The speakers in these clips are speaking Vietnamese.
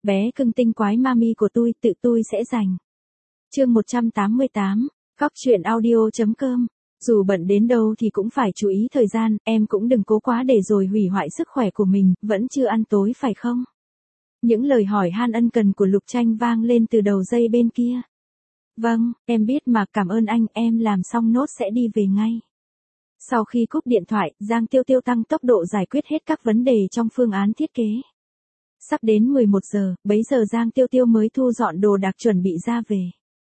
bé cưng tinh quái mami của tự tôi sẽ dành. Chương 188, Góc truyện audio.com. Dù bận đến đâu thì cũng phải chú ý thời gian, em cũng đừng cố quá để rồi hủy hoại sức khỏe của mình, vẫn chưa ăn tối phải không? Những lời hỏi han ân cần của Lục Tranh vang lên từ đầu dây bên kia. Vâng, em biết mà, cảm ơn anh, em làm xong nốt sẽ đi về ngay. Sau khi cúp điện thoại, Giang Tiêu Tiêu tăng tốc độ giải quyết hết các vấn đề trong phương án thiết kế. Sắp đến 11 giờ, bấy giờ Giang Tiêu Tiêu mới thu dọn đồ đạc chuẩn bị ra về.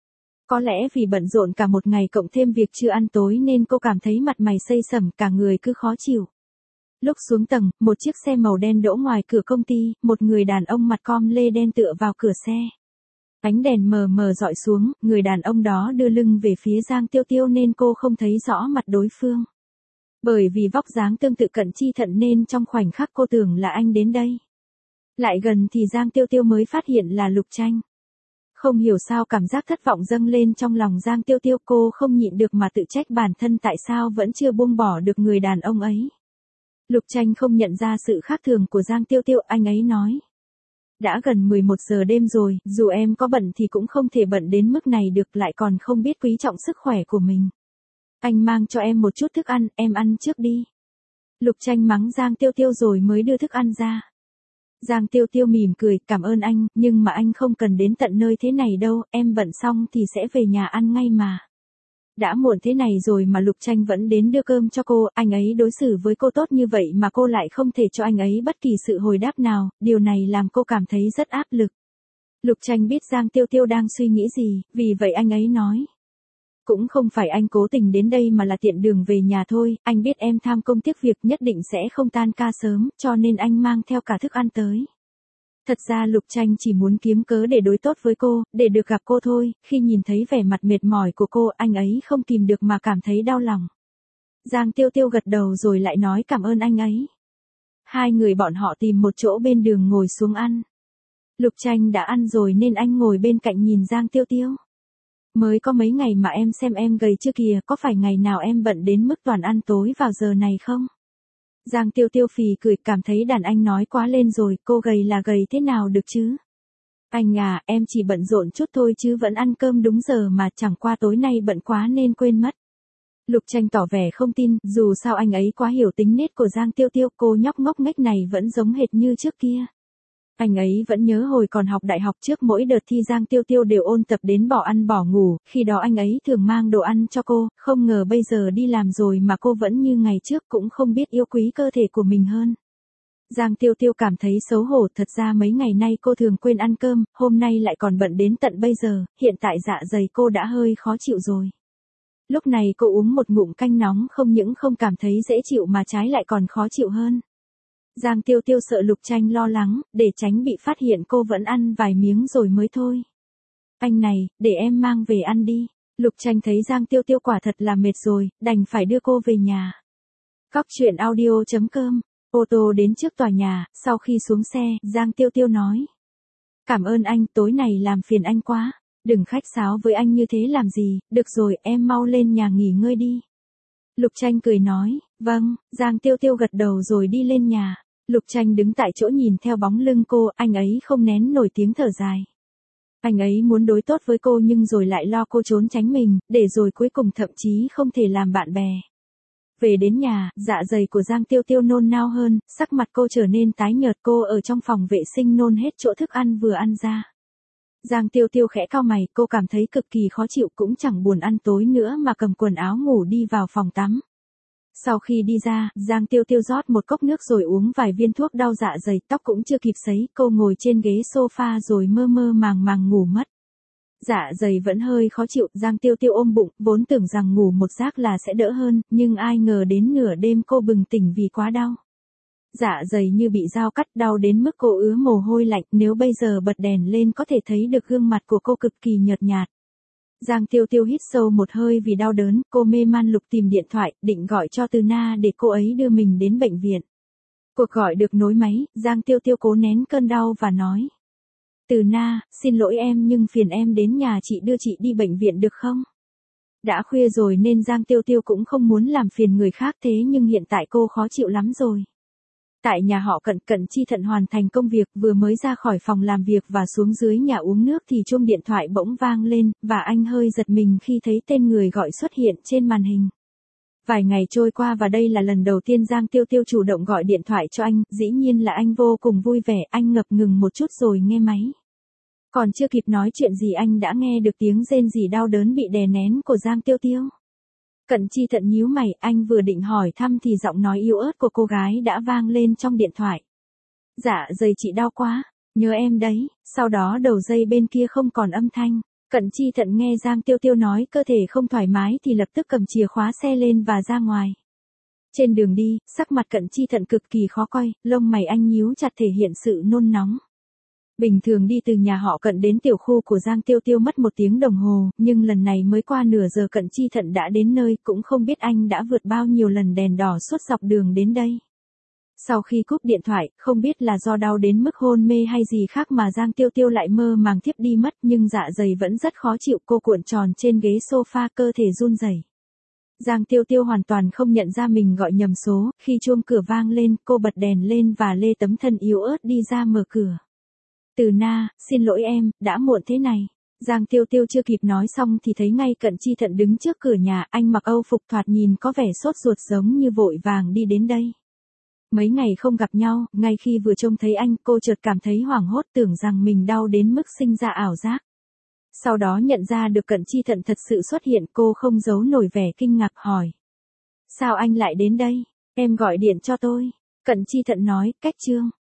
Có lẽ vì bận rộn cả một ngày cộng thêm việc chưa ăn tối nên cô cảm thấy mặt mày xây sẩm, cả người cứ khó chịu. Lúc xuống tầng, một chiếc xe màu đen đỗ ngoài cửa công ty, một người đàn ông mặt com lê đen tựa vào cửa xe. Ánh đèn mờ mờ dọi xuống, người đàn ông đó đưa lưng về phía Giang Tiêu Tiêu nên cô không thấy rõ mặt đối phương. Bởi vì vóc dáng tương tự Cận Chi Thận nên trong khoảnh khắc cô tưởng là anh đến đây. Lại gần thì Giang Tiêu Tiêu mới phát hiện là Lục Tranh. Không hiểu sao cảm giác thất vọng dâng lên trong lòng Giang Tiêu Tiêu, cô không nhịn được mà tự trách bản thân tại sao vẫn chưa buông bỏ được người đàn ông ấy. Lục Tranh không nhận ra sự khác thường của Giang Tiêu Tiêu, anh ấy nói. Đã gần 11 giờ đêm rồi, dù em có bận thì cũng không thể bận đến mức này được, lại còn không biết quý trọng sức khỏe của mình. Anh mang cho em một chút thức ăn, em ăn trước đi. Lục Tranh mắng Giang Tiêu Tiêu rồi mới đưa thức ăn ra. Giang Tiêu Tiêu mỉm cười, cảm ơn anh, nhưng mà anh không cần đến tận nơi thế này đâu, em bận xong thì sẽ về nhà ăn ngay mà. Đã muộn thế này rồi mà Lục Tranh vẫn đến đưa cơm cho cô, anh ấy đối xử với cô tốt như vậy mà cô lại không thể cho anh ấy bất kỳ sự hồi đáp nào, điều này làm cô cảm thấy rất áp lực. Lục Tranh biết Giang Tiêu Tiêu đang suy nghĩ gì, vì vậy anh ấy nói. Cũng không phải anh cố tình đến đây mà là tiện đường về nhà thôi, anh biết em tham công tiếc việc nhất định sẽ không tan ca sớm, cho nên anh mang theo cả thức ăn tới. Thật ra Lục Tranh chỉ muốn kiếm cớ để đối tốt với cô, để được gặp cô thôi, khi nhìn thấy vẻ mặt mệt mỏi của cô, anh ấy không kìm được mà cảm thấy đau lòng. Giang Tiêu Tiêu gật đầu rồi lại nói cảm ơn anh ấy. Hai người bọn họ tìm một chỗ bên đường ngồi xuống ăn. Lục Tranh đã ăn rồi nên anh ngồi bên cạnh nhìn Giang Tiêu Tiêu. Mới có mấy ngày mà em xem em gầy chưa kìa, có phải ngày nào em bận đến mức toàn ăn tối vào giờ này không? Giang Tiêu Tiêu phì cười, cảm thấy đàn anh nói quá lên rồi, cô gầy là gầy thế nào được chứ? Anh à, em chỉ bận rộn chút thôi chứ vẫn ăn cơm đúng giờ mà, chẳng qua tối nay bận quá nên quên mất. Lục Tranh tỏ vẻ không tin, dù sao anh ấy quá hiểu tính nết của Giang Tiêu Tiêu, cô nhóc ngốc nghếch này vẫn giống hệt như trước kia. Anh ấy vẫn nhớ hồi còn học đại học, trước mỗi đợt thi Giang Tiêu Tiêu đều ôn tập đến bỏ ăn bỏ ngủ, khi đó anh ấy thường mang đồ ăn cho cô, không ngờ bây giờ đi làm rồi mà cô vẫn như ngày trước, cũng không biết yêu quý cơ thể của mình hơn. Giang Tiêu Tiêu cảm thấy xấu hổ, thật ra mấy ngày nay cô thường quên ăn cơm, hôm nay lại còn bận đến tận bây giờ, hiện tại dạ dày cô đã hơi khó chịu rồi. Lúc này cô uống một ngụm canh nóng không những không cảm thấy dễ chịu mà trái lại còn khó chịu hơn. Giang Tiêu Tiêu sợ Lục Tranh lo lắng, để tránh bị phát hiện cô vẫn ăn vài miếng rồi mới thôi. Anh này, để em mang về ăn đi. Lục Tranh thấy Giang Tiêu Tiêu quả thật là mệt rồi, đành phải đưa cô về nhà. Góc truyện audio.com. Ô tô đến trước tòa nhà, sau khi xuống xe, Giang Tiêu Tiêu nói. Cảm ơn anh, tối này làm phiền anh quá. Đừng khách sáo với anh như thế làm gì, được rồi, em mau lên nhà nghỉ ngơi đi. Lục Tranh cười nói, vâng, Giang Tiêu Tiêu gật đầu rồi đi lên nhà. Lục Tranh đứng tại chỗ nhìn theo bóng lưng cô, anh ấy không nén nổi tiếng thở dài. Anh ấy muốn đối tốt với cô nhưng rồi lại lo cô trốn tránh mình, để rồi cuối cùng thậm chí không thể làm bạn bè. Về đến nhà, dạ dày của Giang Tiêu Tiêu nôn nao hơn, sắc mặt cô trở nên tái nhợt, cô ở trong phòng vệ sinh nôn hết chỗ thức ăn vừa ăn ra. Giang Tiêu Tiêu khẽ cau mày, cô cảm thấy cực kỳ khó chịu, cũng chẳng buồn ăn tối nữa mà cầm quần áo ngủ đi vào phòng tắm. Sau khi đi ra, Giang Tiêu Tiêu rót một cốc nước rồi uống vài viên thuốc đau dạ dày, tóc cũng chưa kịp sấy, cô ngồi trên ghế sofa rồi mơ mơ màng màng ngủ mất. Dạ dày vẫn hơi khó chịu, Giang Tiêu Tiêu ôm bụng, vốn tưởng rằng ngủ một giấc là sẽ đỡ hơn, nhưng ai ngờ đến nửa đêm cô bừng tỉnh vì quá đau. Dạ dày như bị dao cắt, đau đến mức cô ứa mồ hôi lạnh, nếu bây giờ bật đèn lên có thể thấy được gương mặt của cô cực kỳ nhợt nhạt. Giang Tiêu Tiêu hít sâu một hơi vì đau đớn, cô mê man lục tìm điện thoại, định gọi cho Từ Na để cô ấy đưa mình đến bệnh viện. Cuộc gọi được nối máy, Giang Tiêu Tiêu cố nén cơn đau và nói. Từ Na, xin lỗi em nhưng phiền em đến nhà chị đưa chị đi bệnh viện được không? Đã khuya rồi nên Giang Tiêu Tiêu cũng không muốn làm phiền người khác thế nhưng hiện tại cô khó chịu lắm rồi. Tại nhà họ Cận, Cận Chi Thận hoàn thành công việc, vừa mới ra khỏi phòng làm việc và xuống dưới nhà uống nước thì chuông điện thoại bỗng vang lên, và anh hơi giật mình khi thấy tên người gọi xuất hiện trên màn hình. Vài ngày trôi qua và đây là lần đầu tiên Giang Tiêu Tiêu chủ động gọi điện thoại cho anh, dĩ nhiên là anh vô cùng vui vẻ, anh ngập ngừng một chút rồi nghe máy. Còn chưa kịp nói chuyện gì anh đã nghe được tiếng rên rỉ đau đớn bị đè nén của Giang Tiêu Tiêu. Cận Chi Thận nhíu mày, anh vừa định hỏi thăm thì giọng nói yếu ớt của cô gái đã vang lên trong điện thoại. Dạ dày chị đau quá, nhớ em đấy, sau đó đầu dây bên kia không còn âm thanh. Cận Chi Thận nghe Giang Tiêu Tiêu nói cơ thể không thoải mái thì lập tức cầm chìa khóa xe lên và ra ngoài. Trên đường đi, sắc mặt Cận Chi Thận cực kỳ khó coi, lông mày anh nhíu chặt thể hiện sự nôn nóng. Bình thường đi từ nhà họ Cận đến tiểu khu của Giang Tiêu Tiêu mất 1 tiếng đồng hồ, nhưng lần này mới qua nửa giờ Cận Chi Thận đã đến nơi, cũng không biết anh đã vượt bao nhiêu lần đèn đỏ suốt dọc đường đến đây. Sau khi cúp điện thoại, không biết là do đau đến mức hôn mê hay gì khác mà Giang Tiêu Tiêu lại mơ màng thiếp đi mất, nhưng dạ dày vẫn rất khó chịu, cô cuộn tròn trên ghế sofa cơ thể run rẩy. Giang Tiêu Tiêu hoàn toàn không nhận ra mình gọi nhầm số, khi chuông cửa vang lên, cô bật đèn lên và lê tấm thân yếu ớt đi ra mở cửa. Từ Na, xin lỗi em, đã muộn thế này. Giang Tiêu Tiêu chưa kịp nói xong thì thấy ngay Cận Chi Thận đứng trước cửa nhà, anh mặc âu phục thoạt nhìn có vẻ sốt ruột giống như vội vàng đi đến đây. Mấy ngày không gặp nhau, ngay khi vừa trông thấy anh, cô chợt cảm thấy hoảng hốt tưởng rằng mình đau đến mức sinh ra ảo giác. Sau đó nhận ra được Cận Chi Thận thật sự xuất hiện, cô không giấu nổi vẻ kinh ngạc hỏi. Sao anh lại đến đây? Em gọi điện cho tôi. Cận Chi Thận nói, cách Trương.